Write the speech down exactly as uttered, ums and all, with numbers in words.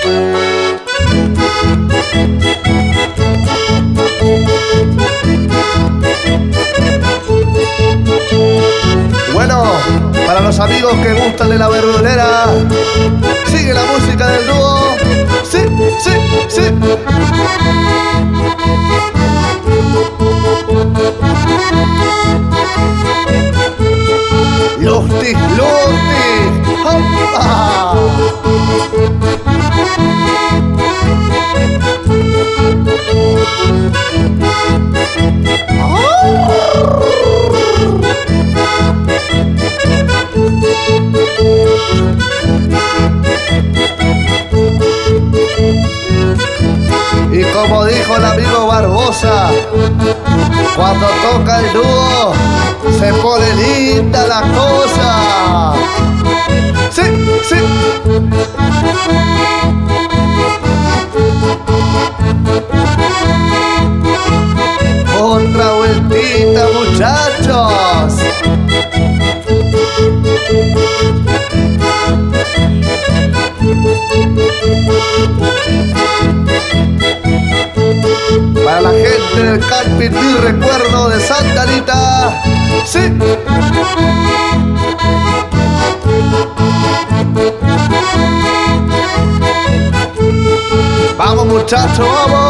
Bueno, para los amigos que gustan de la verdulera, sigue la música del dúo. Sí, sí, sí. Lustig, lustig. ¡Hopa! Y como dijo el amigo Barbosa, cuando toca el dúo se pone linda la cosa. Sí, sí. Otra vueltita, muchachos. Para la gente del camping Mi Recuerdo de Santa Anita. Sí. Vamos, muchachos, vamos.